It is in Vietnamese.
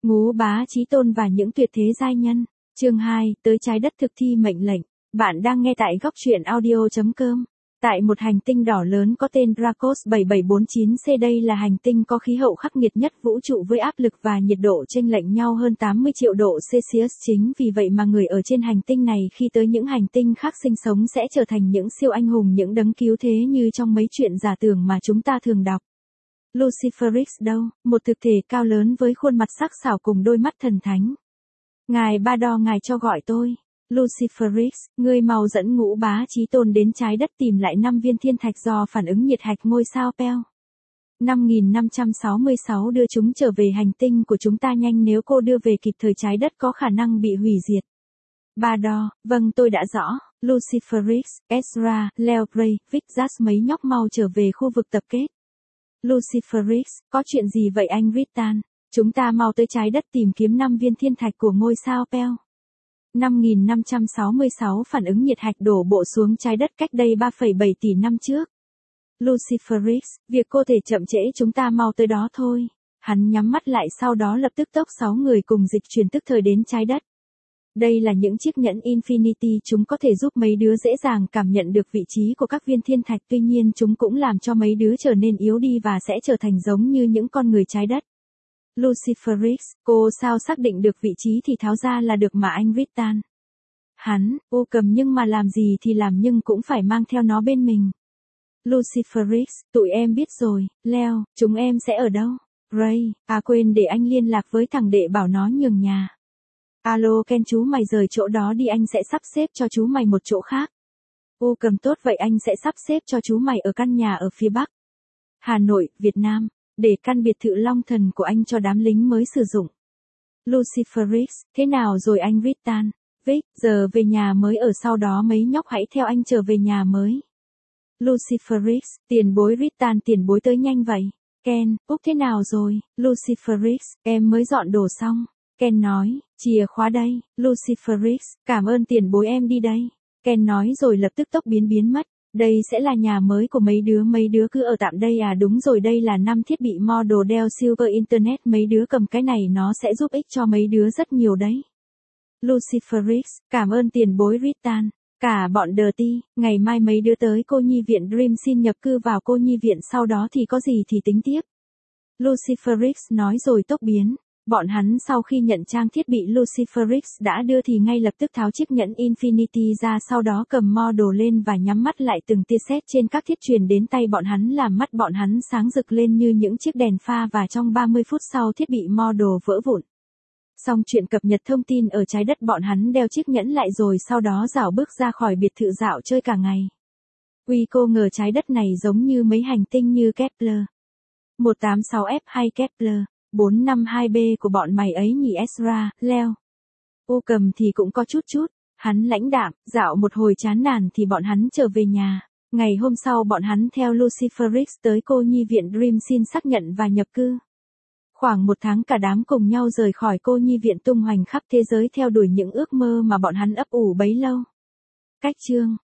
Ngũ Bá Chí Tôn và những tuyệt thế giai nhân. Chương 2, tới trái đất thực thi mệnh lệnh. Bạn đang nghe tại góc truyện audio.com. Tại một hành tinh đỏ lớn có tên Dracos 7749c, đây là hành tinh có khí hậu khắc nghiệt nhất vũ trụ với áp lực và nhiệt độ chênh lệch nhau hơn 80 triệu độ Celsius. Chính vì vậy mà người ở trên hành tinh này khi tới những hành tinh khác sinh sống sẽ trở thành những siêu anh hùng, những đấng cứu thế như trong mấy chuyện giả tưởng mà chúng ta thường đọc. Luciferix đâu, một thực thể cao lớn với khuôn mặt sắc sảo cùng đôi mắt thần thánh. Ngài Ba Đo, ngài cho gọi tôi. Luciferix, ngươi mau dẫn Ngũ Bá Chí Tôn đến trái đất tìm lại 5 viên thiên thạch do phản ứng nhiệt hạch ngôi sao Pell. 5566 đưa chúng trở về hành tinh của chúng ta nhanh, nếu cô đưa về kịp thời trái đất có khả năng bị hủy diệt. Ba Đo, vâng tôi đã rõ. Luciferix, Ezra, Leo Gray, Vixas, mấy nhóc mau trở về khu vực tập kết. Luciferix, có chuyện gì vậy anh Ritan? Chúng ta mau tới trái đất tìm kiếm 5 viên thiên thạch của ngôi sao Pell. 5566 phản ứng nhiệt hạch đổ bộ xuống trái đất cách đây 3,7 tỷ năm trước. Luciferix, việc cô thể chậm trễ, chúng ta mau tới đó thôi. Hắn nhắm mắt lại, sau đó lập tức tốc 6 người cùng dịch chuyển tức thời đến trái đất. Đây là những chiếc nhẫn Infinity, chúng có thể giúp mấy đứa dễ dàng cảm nhận được vị trí của các viên thiên thạch, tuy nhiên chúng cũng làm cho mấy đứa trở nên yếu đi và sẽ trở thành giống như những con người trái đất. Luciferix, cô sao xác định được vị trí thì tháo ra là được mà anh Ritan. Hắn, ô cầm, nhưng mà làm gì thì làm nhưng cũng phải mang theo nó bên mình. Luciferix, tụi em biết rồi. Leo, chúng em sẽ ở đâu? Ray, à quên, để anh liên lạc với thằng đệ bảo nó nhường nhà. Alo Ken, chú mày rời chỗ đó đi, anh sẽ sắp xếp cho chú mày một chỗ khác. Ô cầm, tốt vậy anh sẽ sắp xếp cho chú mày ở căn nhà ở phía Bắc Hà Nội, Việt Nam, để căn biệt thự Long Thần của anh cho đám lính mới sử dụng. Luciferix, thế nào rồi anh Ritan? Vic, giờ về nhà mới ở, sau đó mấy nhóc hãy theo anh trở về nhà mới. Luciferix, tiền bối Ritan, tiền bối tới nhanh vậy. Ken, Úc thế nào rồi? Luciferix, em mới dọn đồ xong. Ken nói, chìa khóa đây. Luciferix, cảm ơn tiền bối, em đi đây. Ken nói rồi lập tức tốc biến mất. Đây sẽ là nhà mới của mấy đứa cứ ở tạm đây à? Đúng rồi, đây là 5 thiết bị model Dell Silver Internet, mấy đứa cầm cái này nó sẽ giúp ích cho mấy đứa rất nhiều đấy. Luciferix, cảm ơn tiền bối Ritan. Cả bọn Dirty, ngày mai mấy đứa tới cô nhi viện Dream xin nhập cư vào cô nhi viện, sau đó thì có gì thì tính tiếp. Luciferix nói rồi tốc biến. Bọn hắn sau khi nhận trang thiết bị Luciferix đã đưa thì ngay lập tức tháo chiếc nhẫn Infinity ra, sau đó cầm model lên và nhắm mắt lại, từng tia sét trên các thiết truyền đến tay bọn hắn làm mắt bọn hắn sáng rực lên như những chiếc đèn pha, và trong 30 phút sau thiết bị model vỡ vụn. Xong chuyện cập nhật thông tin ở trái đất, bọn hắn đeo chiếc nhẫn lại rồi sau đó rảo bước ra khỏi biệt thự dạo chơi cả ngày. Uy, cô ngờ trái đất này giống như mấy hành tinh như Kepler 186f hay Kepler 452b của bọn mày ấy nhỉ Ezra, Leo. Ô cầm thì cũng có chút. Hắn lãnh đạm, dạo một hồi chán nản thì bọn hắn trở về nhà. Ngày hôm sau bọn hắn theo Luciferix tới cô nhi viện Dream xin xác nhận và nhập cư. Khoảng 1 tháng cả đám cùng nhau rời khỏi cô nhi viện, tung hoành khắp thế giới theo đuổi những ước mơ mà bọn hắn ấp ủ bấy lâu. Cách chương